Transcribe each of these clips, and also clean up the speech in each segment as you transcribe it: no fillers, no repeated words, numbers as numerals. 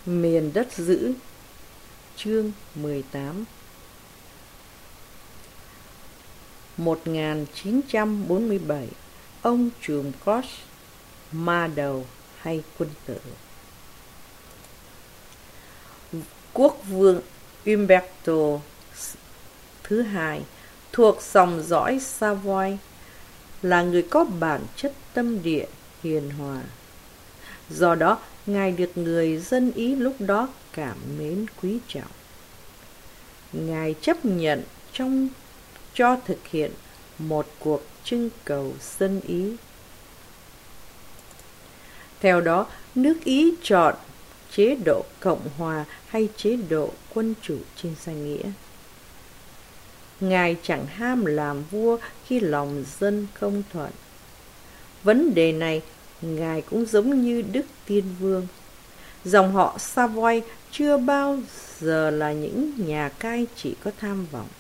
Miền đất giữ. Chương 18. 1947, ông trùm Koch, ma đầu hay quân tử. Quốc vương Umberto thứ hai thuộc dòng dõi Savoy, là người có bản chất tâm địa hiền hòa. Do đó, ngài được người dân Ý lúc đó cảm mến quý trọng. Ngài chấp nhận cho thực hiện một cuộc trưng cầu dân Ý. Theo đó, nước Ý chọn chế độ Cộng hòa hay chế độ quân chủ trên danh nghĩa. Ngài chẳng ham làm vua khi lòng dân không thuận. Vấn đề này, Ngài cũng giống như Đức Tiên Vương. Dòng họ Savoy chưa bao giờ là những nhà cai trị có tham vọng.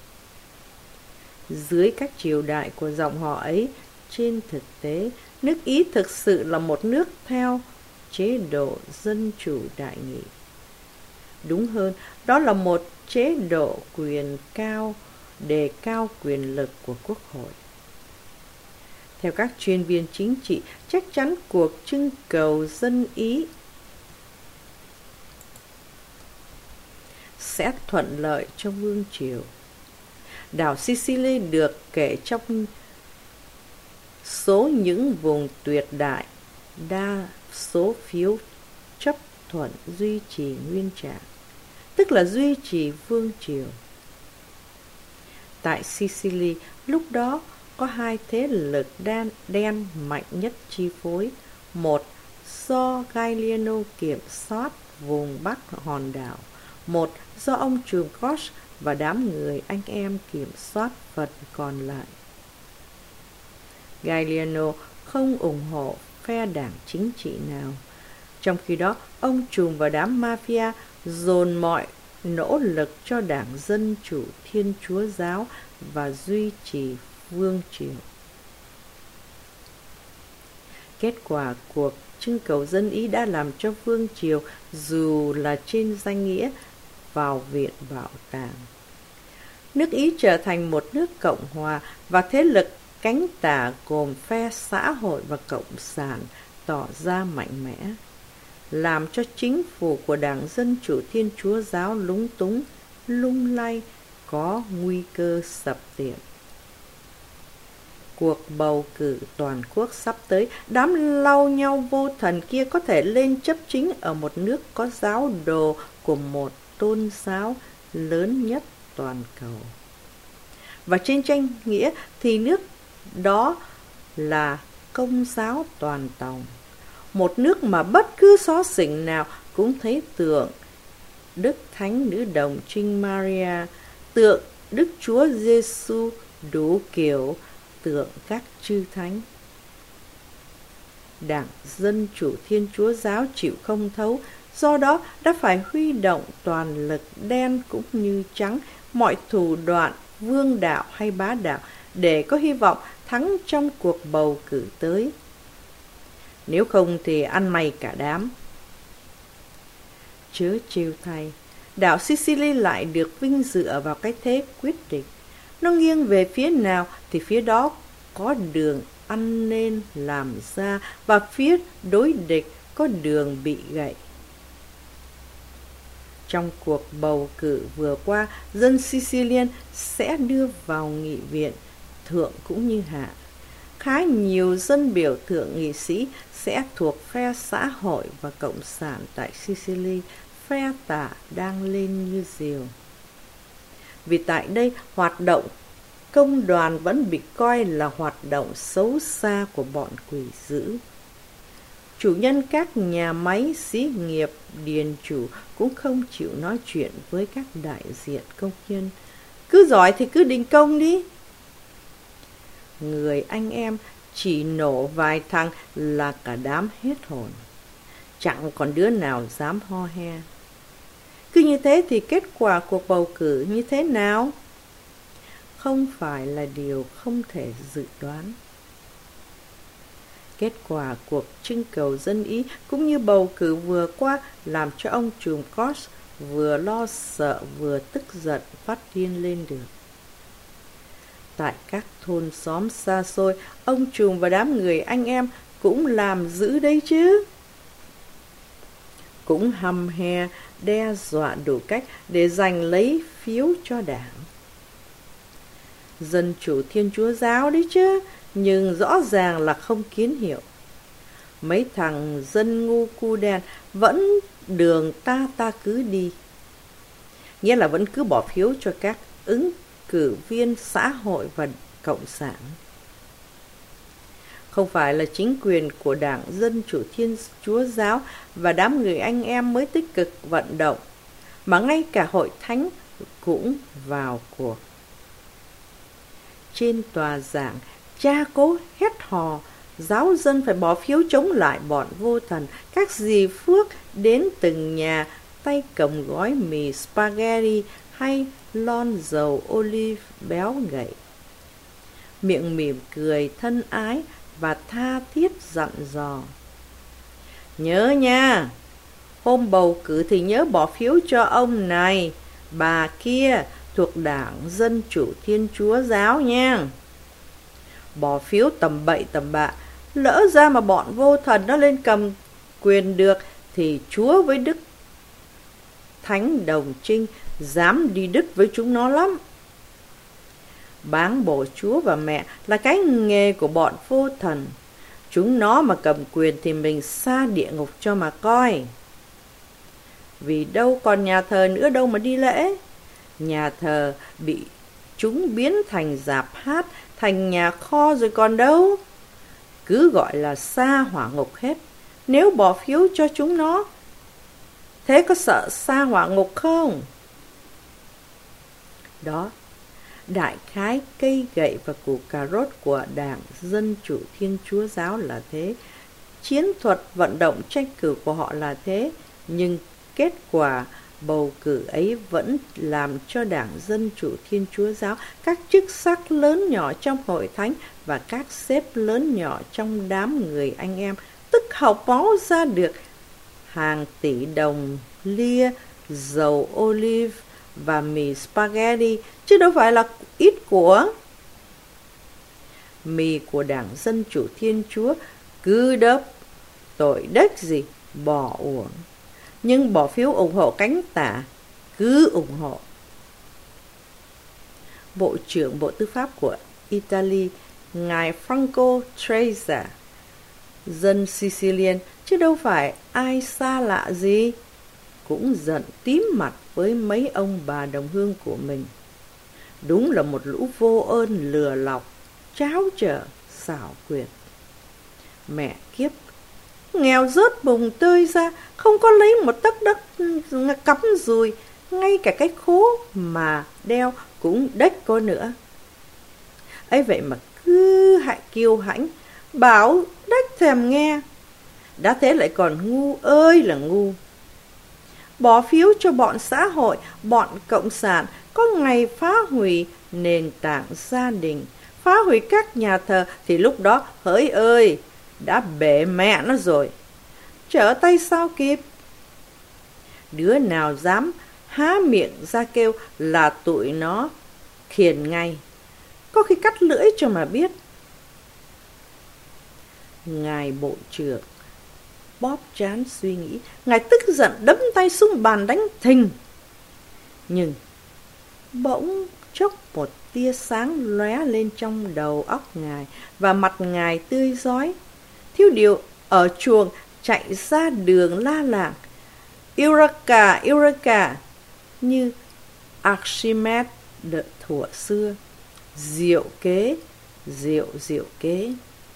Dưới các triều đại của dòng họ ấy, trên thực tế, nước Ý thực sự là một nước theo chế độ dân chủ đại nghị. Đúng hơn, đó là một chế độ quyền cao, đề cao quyền lực của Quốc hội. Theo các chuyên viên chính trị, chắc chắn cuộc trưng cầu dân Ý sẽ thuận lợi cho vương triều. Đảo Sicily được kể trong số những vùng tuyệt đại, đa số phiếu chấp thuận duy trì nguyên trạng, tức là duy trì vương triều. Tại Sicily, lúc đó có hai thế lực đen mạnh nhất chi phối. Một do Gallieno kiểm soát vùng Bắc hòn đảo, một do ông trùm Koch và đám người anh em kiểm soát phần còn lại. Gallieno không ủng hộ phe đảng chính trị nào. Trong khi đó, ông trùm và đám mafia dồn mọi nỗ lực cho đảng Dân Chủ Thiên Chúa Giáo và duy trì vương triều. Kết quả cuộc trưng cầu dân Ý đã làm cho vương triều, dù là trên danh nghĩa, vào viện bảo tàng. Nước Ý trở thành một nước cộng hòa và thế lực cánh tả gồm phe xã hội và cộng sản tỏ ra mạnh mẽ, làm cho chính phủ của đảng Dân Chủ Thiên Chúa Giáo lúng túng, lung lay, có nguy cơ sập tiệm. Cuộc bầu cử toàn quốc sắp tới, đám lau nhau vô thần kia có thể lên chấp chính ở một nước có giáo đồ của một tôn giáo lớn nhất toàn cầu. Và trên danh nghĩa thì nước đó là Công giáo toàn tòng, một nước mà bất cứ xó xỉnh nào cũng thấy tượng Đức Thánh Nữ Đồng Trinh Maria, tượng Đức Chúa Giêsu đủ kiểu, tượng các chư thánh. Đảng Dân Chủ Thiên Chúa Giáo chịu không thấu, do đó đã phải huy động toàn lực đen cũng như trắng, mọi thủ đoạn vương đạo hay bá đạo để có hy vọng thắng trong cuộc bầu cử tới. Nếu không thì ăn mày cả đám. Chớ trêu thay, đảo Sicily lại được vinh dựa vào cái thế quyết định. Nó nghiêng về phía nào thì phía đó có đường ăn nên làm ra, và phía đối địch có đường bị gậy. Trong cuộc bầu cử vừa qua, dân Sicilian sẽ đưa vào nghị viện, thượng cũng như hạ. Khá nhiều dân biểu thượng nghị sĩ sẽ thuộc phe xã hội và cộng sản tại Sicily, phe tả đang lên như diều. Vì tại đây, hoạt động công đoàn vẫn bị coi là hoạt động xấu xa của bọn quỷ dữ. Chủ nhân các nhà máy xí nghiệp điền chủ cũng không chịu nói chuyện với các đại diện công nhân. Cứ giỏi thì cứ đình công đi. Người anh em chỉ nổ vài thằng là cả đám hết hồn, chẳng còn đứa nào dám ho he. Cứ như thế thì kết quả cuộc bầu cử như thế nào? Không phải là điều không thể dự đoán. Kết quả cuộc trưng cầu dân Ý cũng như bầu cử vừa qua làm cho ông trùm Koch vừa lo sợ vừa tức giận phát điên lên được. Tại các thôn xóm xa xôi, ông trùm và đám người anh em cũng làm dữ đấy chứ. Cũng hăm he đe dọa đủ cách để giành lấy phiếu cho đảng. Dân chủ Thiên Chúa giáo đấy chứ, nhưng rõ ràng là không kiến hiệu. Mấy thằng dân ngu cu đen vẫn đường ta cứ đi. Nghĩa là vẫn cứ bỏ phiếu cho các ứng cử viên xã hội và cộng sản. Không phải là chính quyền của Đảng Dân Chủ Thiên Chúa Giáo và đám người anh em mới tích cực vận động, mà ngay cả hội thánh cũng vào cuộc. Trên tòa giảng, cha cố hét hò, giáo dân phải bỏ phiếu chống lại bọn vô thần. Các dì Phước đến từng nhà, tay cầm gói mì spaghetti hay lon dầu olive béo ngậy. Miệng mỉm cười thân ái và tha thiết dặn dò. Nhớ nha, hôm bầu cử thì nhớ bỏ phiếu cho ông này, bà kia thuộc Đảng Dân Chủ Thiên Chúa Giáo nha. Bỏ phiếu tầm bậy tầm bạ, lỡ ra mà bọn vô thần nó lên cầm quyền được thì Chúa với Đức Thánh Đồng Trinh dám đi đứt với chúng nó lắm. Báng bổ Chúa và mẹ là cái nghề của bọn vô thần. Chúng nó mà cầm quyền thì mình xa địa ngục cho mà coi. Vì đâu còn nhà thờ nữa đâu mà đi lễ. Nhà thờ bị chúng biến thành rạp hát, thành nhà kho rồi còn đâu. Cứ gọi là xa hỏa ngục hết. Nếu bỏ phiếu cho chúng nó, thế có sợ xa hỏa ngục không? Đó, đại khái cây gậy và củ cà rốt của Đảng Dân Chủ Thiên Chúa Giáo là thế. Chiến thuật vận động tranh cử của họ là thế. Nhưng kết quả bầu cử ấy vẫn làm cho Đảng Dân Chủ Thiên Chúa Giáo, các chức sắc lớn nhỏ trong hội thánh và các sếp lớn nhỏ trong đám người anh em tức học máu ra được hàng tỷ đồng lia dầu olive và mì spaghetti, chứ đâu phải là ít của. Mì của Đảng Dân Chủ Thiên Chúa cứ đớp tội đếch gì bỏ uổng, nhưng bỏ phiếu ủng hộ cánh tả cứ ủng hộ. Bộ trưởng Bộ Tư pháp của Italy, ngài Franco Treza, dân Sicilian chứ đâu phải ai xa lạ gì, cũng giận tím mặt với mấy ông bà đồng hương của mình. Đúng là một lũ vô ơn lừa lọc, tráo trở, xảo quyệt. Mẹ kiếp, nghèo rớt bùng tơi ra, không có lấy một tấc đất cắm dùi, ngay cả cái khố mà đeo cũng đếch có nữa. Ấy vậy mà cứ hại kiêu hãnh, bảo đếch thèm nghe. Đã thế lại còn ngu ơi là ngu. Bỏ phiếu cho bọn xã hội, bọn cộng sản có ngày phá hủy nền tảng gia đình, phá hủy các nhà thờ thì lúc đó hỡi ơi, đã bể mẹ nó rồi. Trở tay sao kịp. Đứa nào dám há miệng ra kêu là tụi nó khiển ngay, có khi cắt lưỡi cho mà biết. Ngài Bộ trưởng bóp trán suy nghĩ, ngài tức giận đấm tay xuống bàn đánh thình. Nhưng bỗng chốc một tia sáng lóe lên trong đầu óc ngài và mặt ngài tươi rói. Thiếu điều ở chuồng chạy ra đường la làng Eureka, Eureka, như Archimedes đợt thuở xưa. Diệu kế, diệu kế.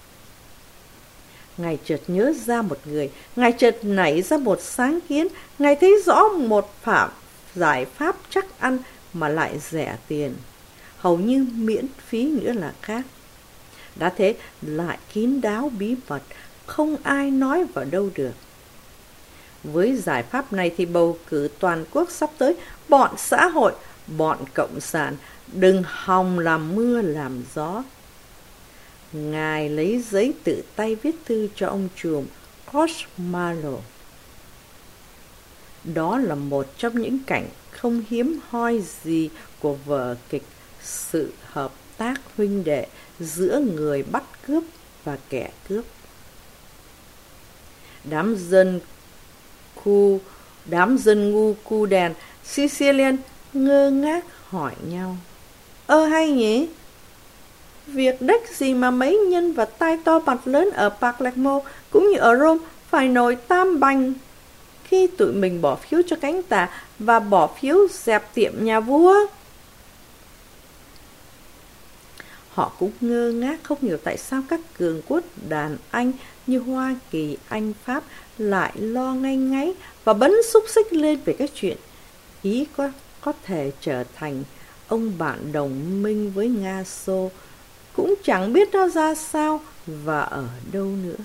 Ngài chợt nhớ ra một người, ngài chợt nảy ra một sáng kiến, ngài thấy rõ một giải pháp chắc ăn mà lại rẻ tiền, hầu như miễn phí nữa là khác. Đã thế lại kín đáo bí mật, không ai nói vào đâu được. Với giải pháp này thì bầu cử toàn quốc sắp tới, bọn xã hội, bọn cộng sản đừng hòng làm mưa làm gió. Ngài lấy giấy tự tay viết thư cho ông trùm Cosmalo. Đó là một trong những cảnh không hiếm hoi gì của vở kịch sự hợp tác huynh đệ giữa người bắt cướp và kẻ cướp. Đám dân ngu cu đèn Sicilian ngơ ngác hỏi nhau. Hay nhỉ? Việc đếch gì mà mấy nhân vật tai to mặt lớn ở Palermo cũng như ở Rome phải nổi tam bành khi tụi mình bỏ phiếu cho cánh tả và bỏ phiếu dẹp tiệm nhà vua. Họ cũng ngơ ngác không hiểu tại sao các cường quốc đàn Anh như Hoa Kỳ, Anh, Pháp lại lo ngay ngáy và bấn xúc xích lên về cái chuyện Ý có thể trở thành ông bạn đồng minh với Nga Xô, cũng chẳng biết nó ra sao và ở đâu nữa.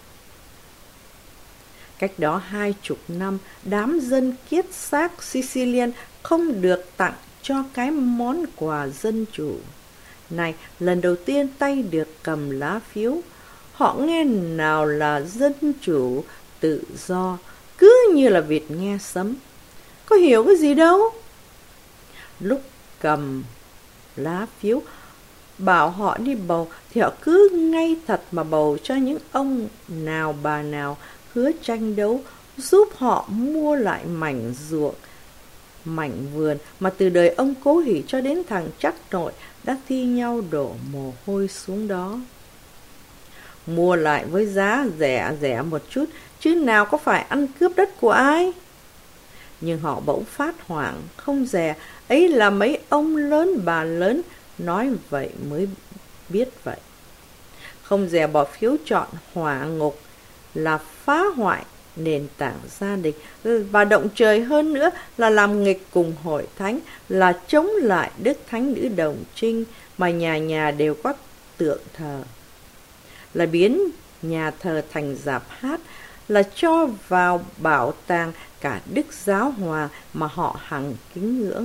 Cách đó 20 năm, đám dân kiết xác Sicilian không được tặng cho cái món quà dân chủ này. Lần đầu tiên tay được cầm lá phiếu, họ nghe nào là dân chủ, tự do, cứ như là vịt nghe sấm. Có hiểu cái gì đâu. Lúc cầm lá phiếu bảo họ đi bầu thì họ cứ ngay thật mà bầu cho những ông nào bà nào hứa tranh đấu giúp họ mua lại mảnh ruộng, mảnh vườn mà từ đời ông Cố Hỷ cho đến thằng Trắc Nội đã thi nhau đổ mồ hôi xuống đó. Mua lại với giá rẻ một chút, chứ nào có phải ăn cướp đất của ai. Nhưng họ bỗng phát hoảng, không dè, ấy là mấy ông lớn bà lớn nói vậy mới biết vậy. Không dè bỏ phiếu chọn hỏa ngục là phá hoại nền tảng gia đình, và động trời hơn nữa là làm nghịch cùng hội thánh, là chống lại Đức Thánh Nữ Đồng Trinh mà nhà nhà đều có tượng thờ, là biến nhà thờ thành rạp hát, là cho vào bảo tàng cả Đức Giáo Hoàng mà họ hằng kính ngưỡng.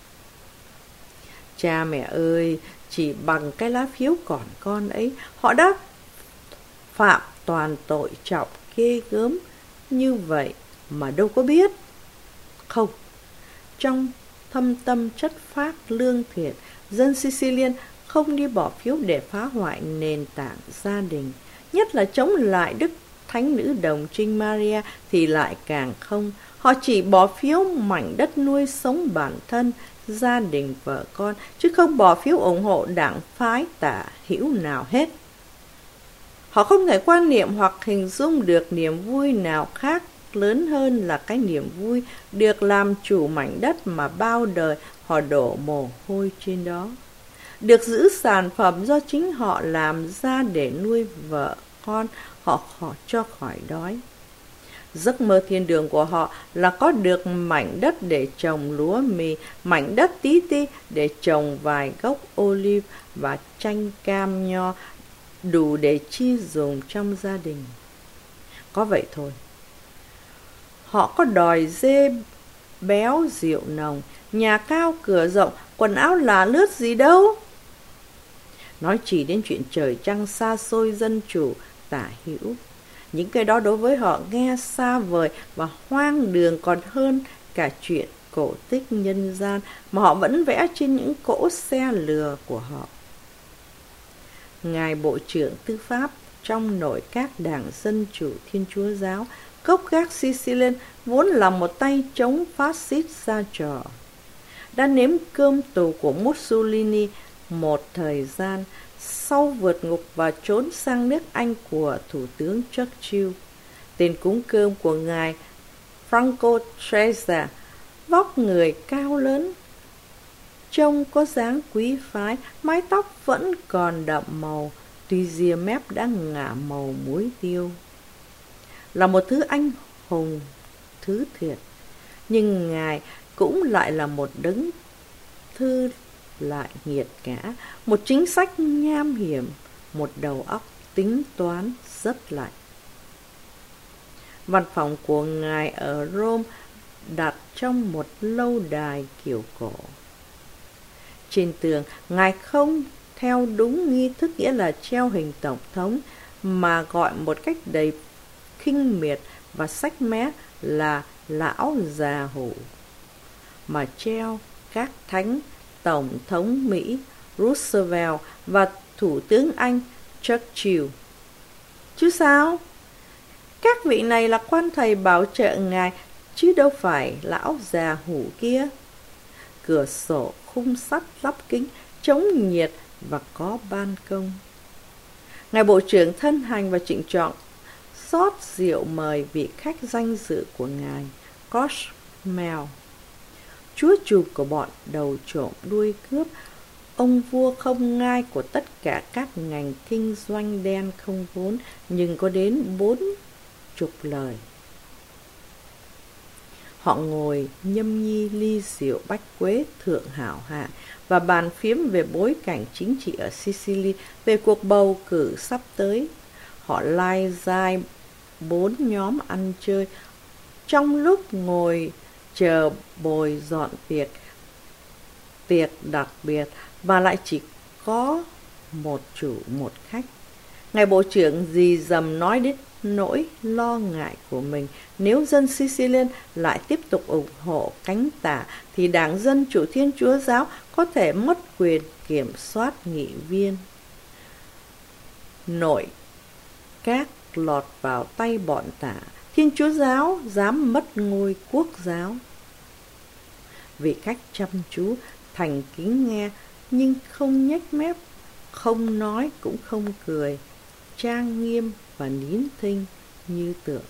Cha mẹ ơi, chỉ bằng cái lá phiếu còn con ấy, họ đã phạm toàn tội trọng ghê gớm như vậy mà đâu có biết. Không, trong thâm tâm chất phác lương thiện, dân Sicilian không đi bỏ phiếu để phá hoại nền tảng gia đình, nhất là chống lại Đức Thánh Nữ Đồng Trinh Maria thì lại càng không. Họ chỉ bỏ phiếu mảnh đất nuôi sống bản thân, gia đình, vợ con, chứ không bỏ phiếu ủng hộ đảng phái tả hữu nào hết. Họ không thể quan niệm hoặc hình dung được niềm vui nào khác lớn hơn là cái niềm vui được làm chủ mảnh đất mà bao đời họ đổ mồ hôi trên đó, được giữ sản phẩm do chính họ làm ra để nuôi vợ con họ cho khỏi đói. Giấc mơ thiên đường của họ là có được mảnh đất để trồng lúa mì, mảnh đất tí ti để trồng vài gốc olive và chanh cam nho, đủ để chi dùng trong gia đình. Có vậy thôi. Họ có đòi dê béo rượu nồng, nhà cao cửa rộng, quần áo là lướt gì đâu. Nói chỉ đến chuyện trời trăng xa xôi dân chủ tả hữu, những cái đó đối với họ nghe xa vời và hoang đường còn hơn cả chuyện cổ tích nhân gian mà họ vẫn vẽ trên những cỗ xe lừa của họ. Ngài Bộ trưởng Tư pháp trong nội các đảng Dân Chủ Thiên Chúa Giáo, gốc gác Sicilian vốn là một tay chống phát xít ra trò, đã nếm cơm tù của Mussolini một thời gian, sau vượt ngục và trốn sang nước Anh của Thủ tướng Churchill. Tên cúng cơm của ngài Franco Trezza, vóc người cao lớn, trông có dáng quý phái, mái tóc vẫn còn đậm màu, tuy ria mép đã ngả màu muối tiêu. Là một thứ anh hùng, thứ thiệt, nhưng ngài cũng lại là một đấng thư lại nghiệt ngã, một chính sách nham hiểm, một đầu óc tính toán rất lạnh. Văn phòng của ngài ở Rome đặt trong một lâu đài kiểu cổ. Trên tường, ngài không theo đúng nghi thức, nghĩa là treo hình tổng thống, mà gọi một cách đầy khinh miệt và sách mé là lão già hủ, mà treo các thánh tổng thống Mỹ Roosevelt và thủ tướng Anh Churchill. Chứ sao? Các vị này là quan thầy bảo trợ ngài, chứ đâu phải lão già hủ kia. Cửa sổ khung sắt lắp kính, chống nhiệt và có ban công. Ngài Bộ trưởng thân hành và trịnh trọng rót rượu mời vị khách danh dự của ngài Cosmel, chúa trùm của bọn đầu trộm đuôi cướp, ông vua không ngai của tất cả các ngành kinh doanh đen không vốn, nhưng có đến 40 lời. Họ ngồi nhâm nhi ly rượu bách quế thượng hảo hạng và bàn phiếm về bối cảnh chính trị ở Sicily, về cuộc bầu cử sắp tới. Họ lai dai 4 nhóm ăn chơi trong lúc ngồi chờ bồi dọn tiệc đặc biệt, và lại chỉ có một chủ một khách. Ngài Bộ trưởng dì dầm nói đến nỗi lo ngại của mình, nếu dân Sicilian lại tiếp tục ủng hộ cánh tả thì Đảng Dân Chủ Thiên Chúa Giáo có thể mất quyền kiểm soát nghị viên. Nội các lọt vào tay bọn tả, Thiên Chúa Giáo dám mất ngôi quốc giáo. Vị khách chăm chú, thành kính nghe, nhưng không nhếch mép, không nói cũng không cười, trang nghiêm và nín thinh như tượng.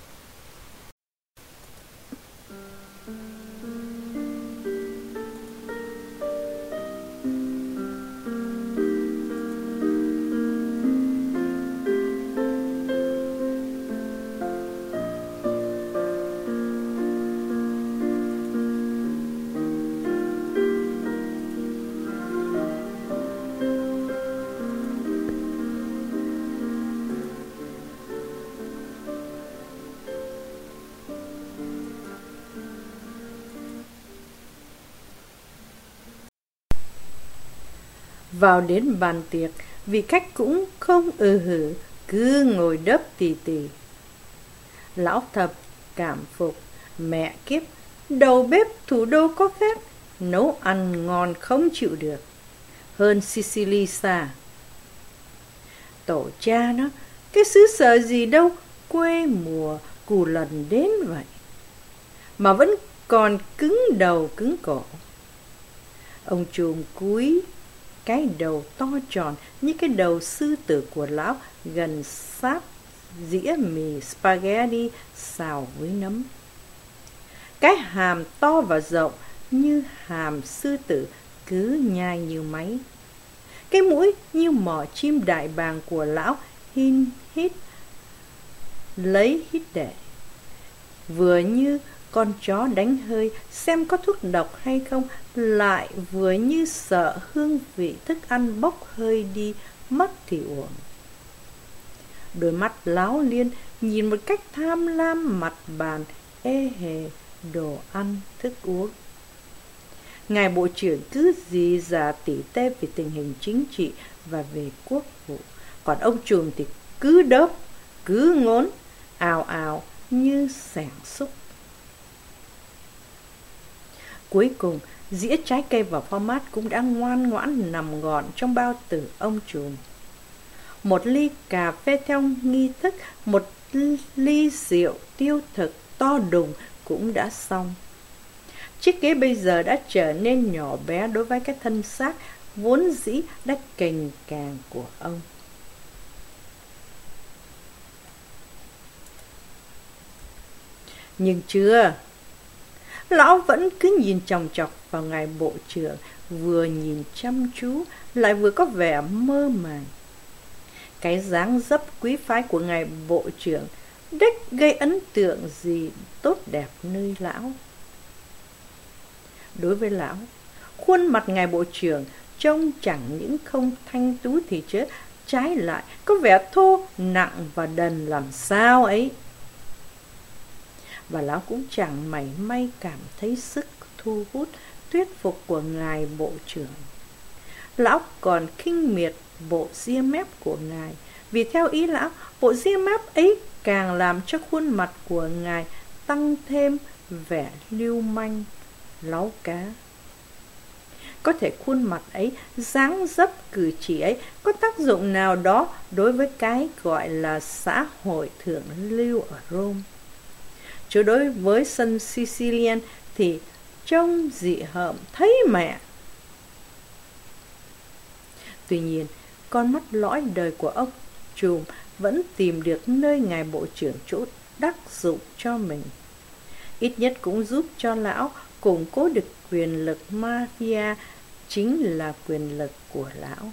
Vào đến bàn tiệc, vị khách cũng không hử, cứ ngồi đớp tì tì. Lão Thập cảm phục, mẹ kiếp, đầu bếp thủ đô có khác, nấu ăn ngon không chịu được, hơn Sicily xa. Tổ cha nó, cái xứ sở gì đâu, quê mùa cù lần đến vậy, mà vẫn còn cứng đầu cứng cổ. Ông trùm cúi cái đầu to tròn như cái đầu sư tử của lão, gần sát dĩa mì spaghetti xào với nấm. Cái hàm to và rộng như hàm sư tử cứ nhai như máy. Cái mũi như mỏ chim đại bàng của lão hít lấy hít để, vừa như con chó đánh hơi xem có thuốc độc hay không, lại vừa như sợ hương vị thức ăn bốc hơi đi mất thì uổng. Đôi mắt láo liên nhìn một cách tham lam mặt bàn ê hề đồ ăn thức uống. Ngài Bộ trưởng cứ dì dà tỉ tê về tình hình chính trị và về quốc vụ, còn ông trùm thì cứ đớp, cứ ngốn, ào ào như xẻng xúc. Cuối cùng, dĩa trái cây và format cũng đã ngoan ngoãn nằm gọn trong bao tử ông trùm. Một ly cà phê theo nghi thức, một ly rượu tiêu thực to đùng cũng đã xong. Chiếc ghế bây giờ đã trở nên nhỏ bé đối với cái thân xác vốn dĩ đã cành càng của ông. Nhưng chưa, lão vẫn cứ nhìn chòng chọc vào ngài Bộ trưởng, vừa nhìn chăm chú lại vừa có vẻ mơ màng. Cái dáng dấp quý phái của ngài Bộ trưởng đếch gây ấn tượng gì tốt đẹp nơi lão. Đối với lão, khuôn mặt ngài Bộ trưởng trông chẳng những không thanh tú thì chứ, trái lại có vẻ thô, nặng và đần làm sao ấy. Và lão cũng chẳng mảy may cảm thấy sức thu hút, thuyết phục của ngài Bộ trưởng. Lão còn khinh miệt bộ ria mép của ngài, vì theo ý lão, bộ ria mép ấy càng làm cho khuôn mặt của ngài tăng thêm vẻ lưu manh, láu cá. Có thể khuôn mặt ấy, dáng dấp cử chỉ ấy có tác dụng nào đó đối với cái gọi là xã hội thượng lưu ở Rome. Chứ đối với dân Sicilian thì trông dị hợm thấy mẹ. Tuy nhiên, con mắt lõi đời của ông trùm vẫn tìm được nơi ngài bộ trưởng chỗ đắc dụng cho mình. Ít nhất cũng giúp cho lão củng cố được quyền lực mafia, chính là quyền lực của lão.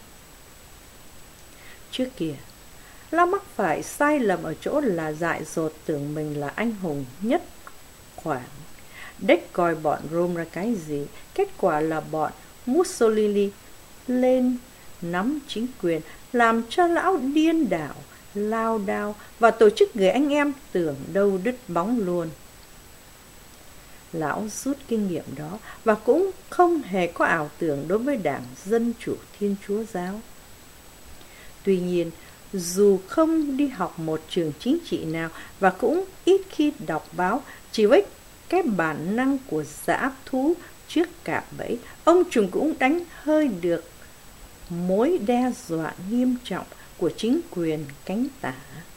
Trước kia, lão mắc phải sai lầm ở chỗ là dại dột tưởng mình là anh hùng nhất khoản. Đếch coi bọn Rome ra cái gì, kết quả là bọn Mussolini lên nắm chính quyền, làm cho lão điên đảo, lao đao và tổ chức người anh em tưởng đâu đứt bóng luôn. Lão rút kinh nghiệm đó và cũng không hề có ảo tưởng đối với Đảng Dân Chủ Thiên Chúa Giáo. Tuy nhiên, dù không đi học một trường chính trị nào và cũng ít khi đọc báo, chỉ với cái bản năng của dã thú trước cạm bẫy, ông trùm cũng đánh hơi được mối đe dọa nghiêm trọng của chính quyền cánh tả.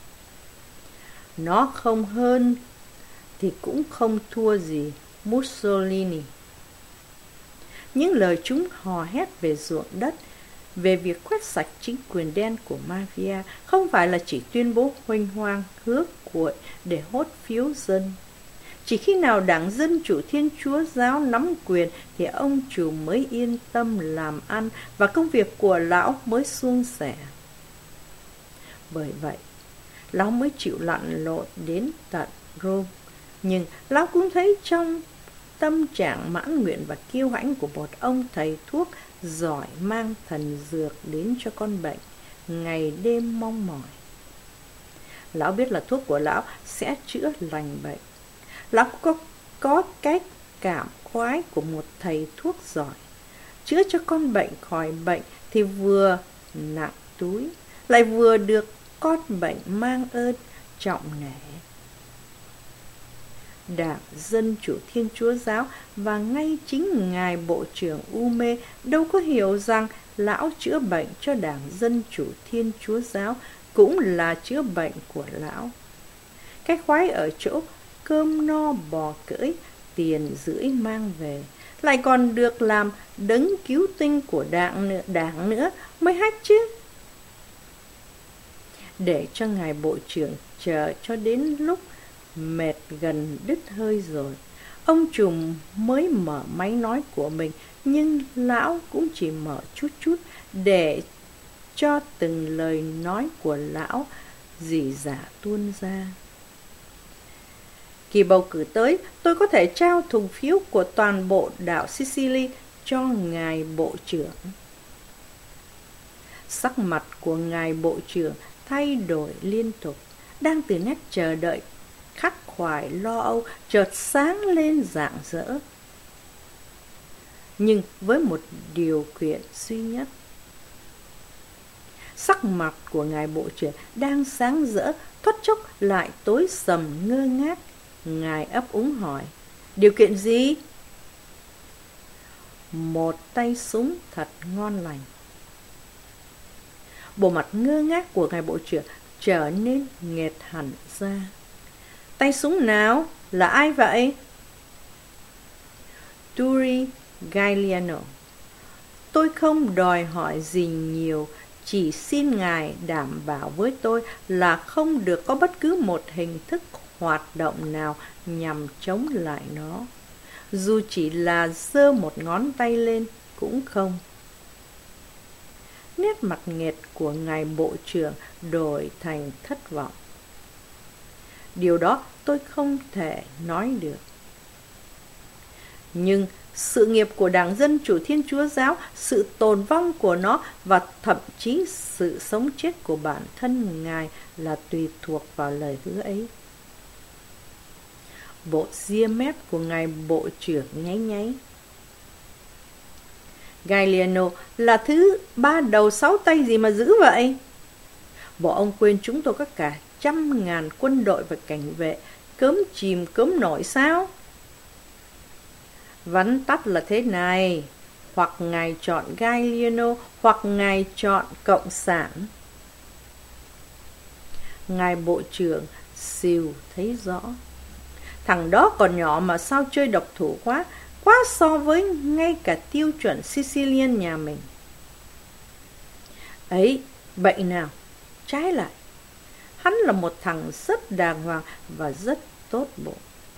Nó không hơn thì cũng không thua gì Mussolini. Những lời chúng hò hét về ruộng đất, về việc quét sạch chính quyền đen của mafia không phải là chỉ tuyên bố huênh hoang hứa cuội để hốt phiếu dân. Chỉ khi nào Đảng Dân Chủ Thiên Chúa Giáo nắm quyền thì ông trùm mới yên tâm làm ăn và công việc của lão mới suôn sẻ. Bởi vậy, lão mới chịu lặn lội đến tận Rome. Nhưng lão cũng thấy trong tâm trạng mãn nguyện và kiêu hãnh của một ông thầy thuốc giỏi mang thần dược đến cho con bệnh, ngày đêm mong mỏi. Lão biết là thuốc của lão sẽ chữa lành bệnh. Lão có cái cảm khoái của một thầy thuốc giỏi. Chữa cho con bệnh khỏi bệnh thì vừa nặng túi, lại vừa được con bệnh mang ơn trọng nể. Đảng Dân Chủ Thiên Chúa Giáo và ngay chính ngài bộ trưởng Ume đâu có hiểu rằng lão chữa bệnh cho Đảng Dân Chủ Thiên Chúa Giáo cũng là chữa bệnh của lão. Cái khoái ở chỗ cơm no bò cưỡi, tiền rưỡi mang về, lại còn được làm đấng cứu tinh của đảng nữa mới hách chứ. Để cho ngài bộ trưởng chờ cho đến lúc mệt gần đứt hơi rồi, ông trùm mới mở máy nói của mình, nhưng lão cũng chỉ mở chút chút để cho từng lời nói của lão rỉ rả tuôn ra. Kỳ bầu cử tới, tôi có thể trao thùng phiếu của toàn bộ đảo Sicily cho ngài bộ trưởng. Sắc mặt của ngài bộ trưởng thay đổi liên tục, đang từ nét chờ đợi khắc khoải lo âu chợt sáng lên rạng rỡ. Nhưng với một điều kiện duy nhất. Sắc mặt của ngài bộ trưởng đang sáng rỡ, thoát chốc lại tối sầm ngơ ngác. Ngài ấp úng hỏi, điều kiện gì? Một tay súng thật ngon lành. Bộ mặt ngơ ngác của ngài bộ trưởng trở nên nghệt hẳn ra. Tay súng nào? Là ai vậy? Turi Gagliano. Tôi không đòi hỏi gì nhiều, chỉ xin ngài đảm bảo với tôi là không được có bất cứ một hình thức hoạt động nào nhằm chống lại nó. Dù chỉ là giơ một ngón tay lên cũng không. Nét mặt nghệt của ngài bộ trưởng đổi thành thất vọng. Điều đó tôi không thể nói được. Nhưng sự nghiệp của Đảng Dân Chủ Thiên Chúa Giáo, sự tồn vong của nó và thậm chí sự sống chết của bản thân ngài là tùy thuộc vào lời hứa ấy. Bộ ria mép của ngài bộ trưởng nháy nháy. Galliano là thứ ba đầu sáu tay gì mà dữ vậy? Bộ ông quên chúng tôi có cả 100.000 quân đội và cảnh vệ, cớm chìm cớm nổi sao? Vắn tắt là thế này, hoặc ngài chọn Galliano, hoặc ngài chọn Cộng sản. Ngài Bộ trưởng xìu thấy rõ. Thằng đó còn nhỏ mà sao chơi độc thủ quá, quá so với ngay cả tiêu chuẩn Sicilian nhà mình. Ấy, bệnh nào, trái lại, hắn là một thằng rất đàng hoàng và rất tốt bụng.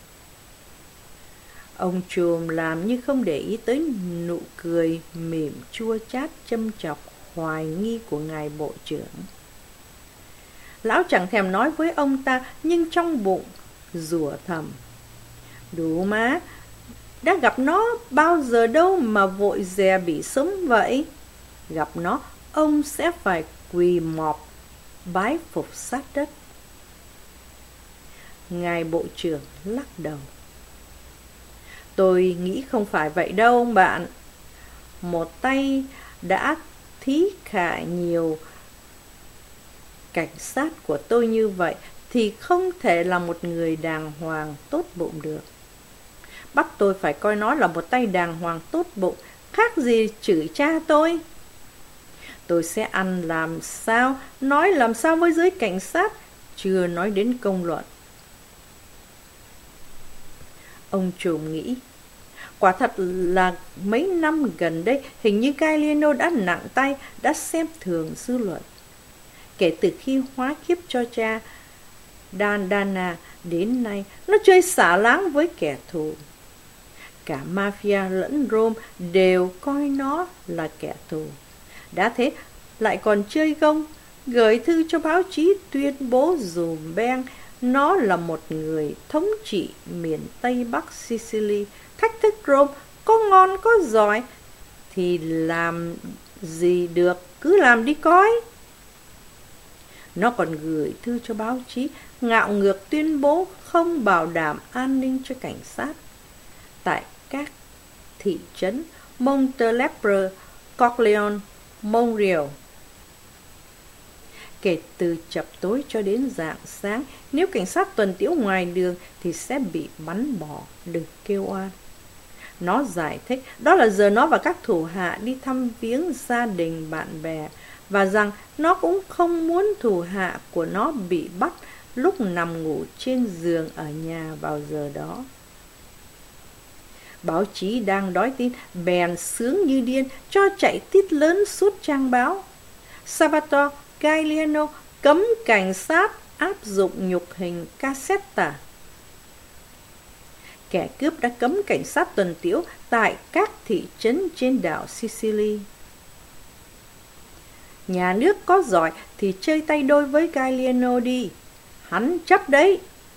Ông trùm làm như không để ý tới nụ cười mỉm chua chát châm chọc hoài nghi của ngài bộ trưởng. Lão chẳng thèm nói với ông ta, nhưng trong bụng rủa thầm. Đủ má, đã gặp nó bao giờ đâu mà vội dè bị sống vậy. Gặp nó, ông sẽ phải quỳ mọp bái phục sát đất. Ngài bộ trưởng lắc đầu. Tôi nghĩ không phải vậy đâu ông bạn. Một tay đã thí khả nhiều cảnh sát của tôi như vậy thì không thể là một người đàng hoàng tốt bụng được. Bắt tôi phải coi nó là một tay đàng hoàng tốt bụng, khác gì chửi cha tôi. Tôi sẽ ăn làm sao, nói làm sao với giới cảnh sát, chưa nói đến công luận. Ông trùm nghĩ, quả thật là mấy năm gần đây hình như Galliano đã nặng tay, đã xem thường dư luận. Kể từ khi hóa kiếp cho cha Dandana đến nay, nó chơi xả láng với kẻ thù. Cả mafia lẫn Rome đều coi nó là kẻ thù. Đã thế, lại còn chơi gông, gửi thư cho báo chí tuyên bố dùm beng nó là một người thống trị miền Tây Bắc Sicily, thách thức Rome, có ngon có giỏi thì làm gì được, cứ làm đi coi. Nó còn gửi thư cho báo chí, ngạo ngược tuyên bố không bảo đảm an ninh cho cảnh sát tại các thị trấn Montelepre, Corleone, Monreale. Kể từ chập tối cho đến rạng sáng, nếu cảnh sát tuần tiễu ngoài đường thì sẽ bị bắn bỏ, đừng kêu oan. Nó giải thích đó là giờ nó và các thủ hạ đi thăm viếng gia đình bạn bè, và rằng nó cũng không muốn thủ hạ của nó bị bắt lúc nằm ngủ trên giường ở nhà vào giờ đó. Báo chí đang đói tin, bèn sướng như điên, cho chạy tít lớn suốt trang báo. Salvatore Galliano cấm cảnh sát áp dụng nhục hình Caserta. Kẻ cướp đã cấm cảnh sát tuần tiễu tại các thị trấn trên đảo Sicily. Nhà nước có giỏi thì chơi tay đôi với Galliano đi, hắn chấp đấy.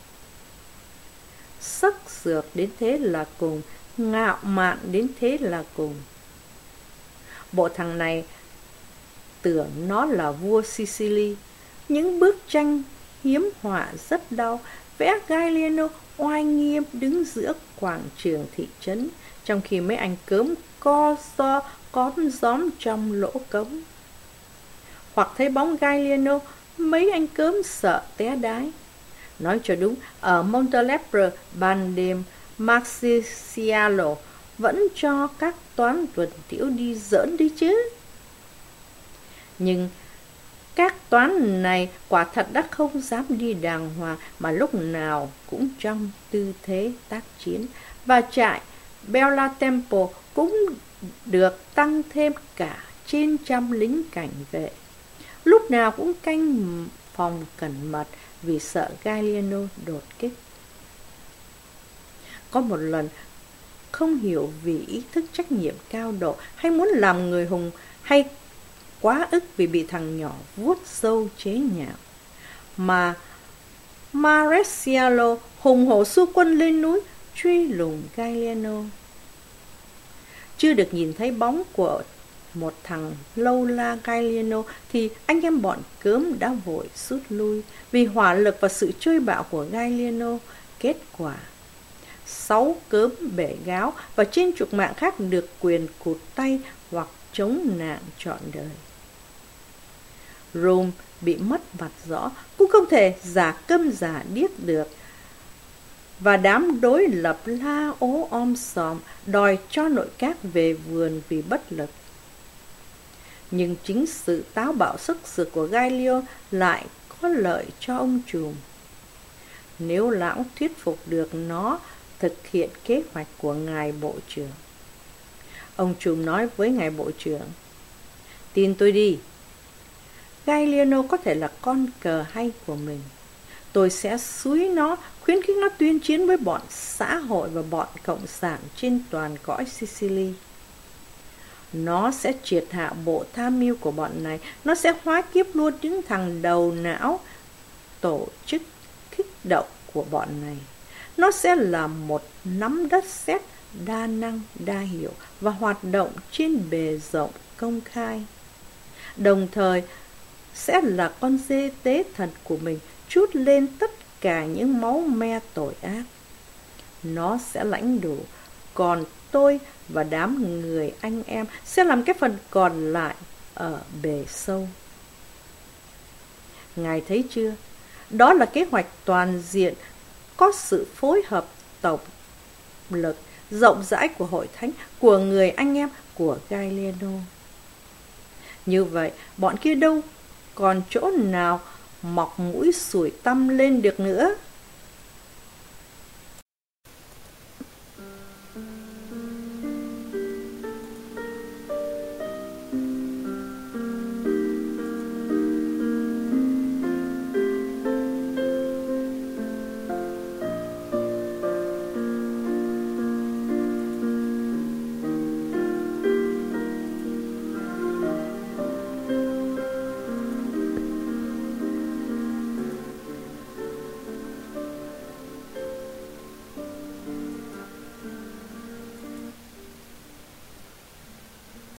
Sắc sược đến thế là cùng, ngạo mạn đến thế là cùng. Bộ thằng này tưởng nó là vua Sicily. Những bức tranh hiếm họa rất đau vẽ Galliano oai nghiêm đứng giữa quảng trường thị trấn, trong khi mấy anh cớm co ro cóm gióm trong lỗ cống. Hoặc thấy bóng Galliano, mấy anh cớm sợ té đái. Nói cho đúng, ở Montelepre ban đêm Marcialo vẫn cho các toán tuần tiễu đi giỡn đi chứ. Nhưng các toán này quả thật đã không dám đi đàng hoàng, mà lúc nào cũng trong tư thế tác chiến. Và trại Bella Tempo cũng được tăng thêm cả trên 100 lính cảnh vệ, lúc nào cũng canh phòng cẩn mật vì sợ Galliano đột kích. Có một lần, không hiểu vì ý thức trách nhiệm cao độ hay muốn làm người hùng, hay quá ức vì bị thằng nhỏ vuốt râu chế nhạo, mà Marcialo hùng hổ xua quân lên núi truy lùng Galliano. Chưa được nhìn thấy bóng của một thằng lâu la Galliano thì anh em bọn cớm đã vội rút lui vì hỏa lực và sự chơi bạo của Galliano. Kết quả, 6 cớm bể gáo và trên chục mạng khác được quyền cụt tay hoặc chống nạn trọn đời. Rome bị mất mặt rõ, cũng không thể giả câm giả điếc được, và đám đối lập la ố om sòm đòi cho nội các về vườn vì bất lực. Nhưng chính sự táo bạo sức sược của Galileo lại có lợi cho ông trùm. Nếu lão thuyết phục được nó thực hiện kế hoạch của ngài bộ trưởng. Ông trùm nói với ngài bộ trưởng: tin tôi đi, Galileo có thể là con cờ hay của mình. Tôi sẽ xúi nó, khuyến khích nó tuyên chiến với bọn xã hội và bọn cộng sản trên toàn cõi Sicily. Nó sẽ triệt hạ bộ tham mưu của bọn này. Nó sẽ hóa kiếp luôn những thằng đầu não tổ chức kích động của bọn này. Nó sẽ là một nắm đất sét đa năng, đa hiệu và hoạt động trên bề rộng công khai. Đồng thời sẽ là con dê tế thần của mình, trút lên tất cả những máu me tội ác. Nó sẽ lãnh đủ, còn tôi và đám người anh em sẽ làm cái phần còn lại ở bề sâu. Ngài thấy chưa? Đó là kế hoạch toàn diện, có sự phối hợp tổng lực rộng rãi của hội thánh, của người anh em, của Galileo. Như vậy, bọn kia đâu còn chỗ nào mọc mũi sủi tăm lên được nữa.